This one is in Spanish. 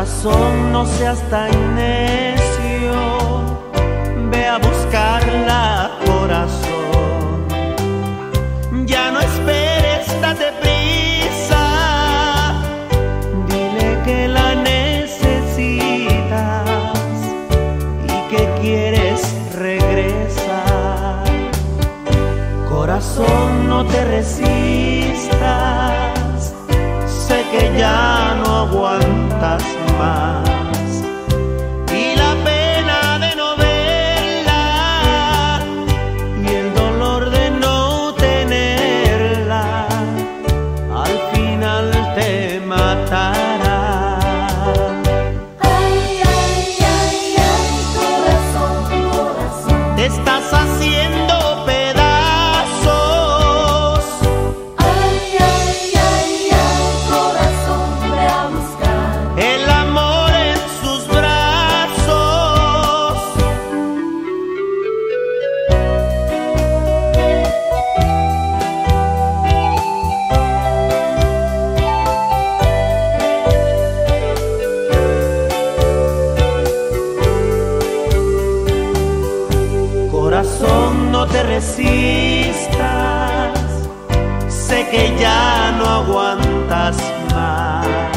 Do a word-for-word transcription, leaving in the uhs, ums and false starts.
Corazón, no seas tan necio, ve a buscarla, corazón. Ya no esperes, date prisa, dile que la necesitas y que quieres regresar. Corazón, no te resistas, sé que ya no aguantas más. Y la pena de no verla y el dolor de no tenerla al final te matará. Ay, ay, ay, ay, corazón, corazón, Te estás haciendo pedazos. ay, ay, ay, ay, corazón, ve a buscar El amor en sus brazos. Corazón, no te resistas, sé que ya no aguantas más.